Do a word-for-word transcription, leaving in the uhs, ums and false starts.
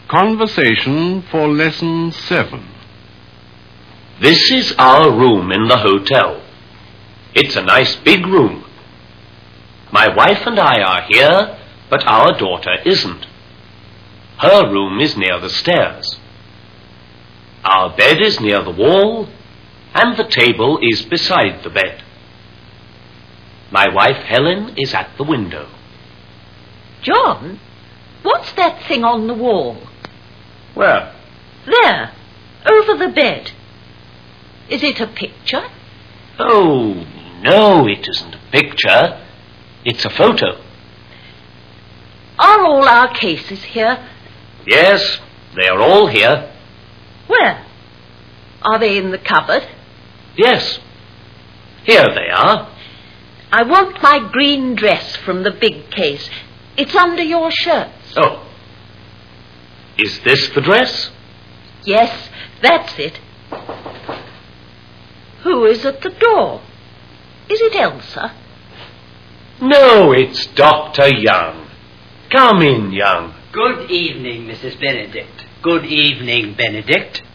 Conversation for Lesson seven. This is our room in the hotel. It's a nice big room. My wife and I are here, but our daughter isn't. Her room is near the stairs. Our bed is near the wall, and the table is beside the bed. My wife Helen is at the window. John, what's that thing on the wall? Where? There, over the bed. Is it a picture? Oh, no, it isn't a picture. It's a photo. Are all our cases here? Yes, they are all here. Where? Are they in the cupboard? Yes, here they are. I want my green dress from the big case. It's under your shirts. Oh. Is this the dress? Yes, that's it. Who is at the door? Is it Elsa? No, it's Doctor Young. Come in, Young. Good evening, Missus Benedict. Good evening, Benedict.